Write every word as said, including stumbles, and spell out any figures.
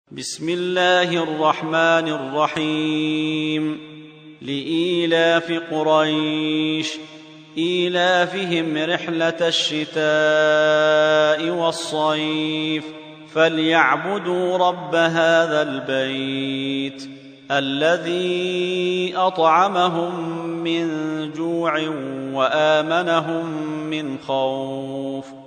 بسم الله الرحمن الرحيم لإيلاف قريش إيلافهم رحلة الشتاء والصيف فليعبدوا رب هذا البيت الذي أطعمهم من جوع وآمنهم من خوف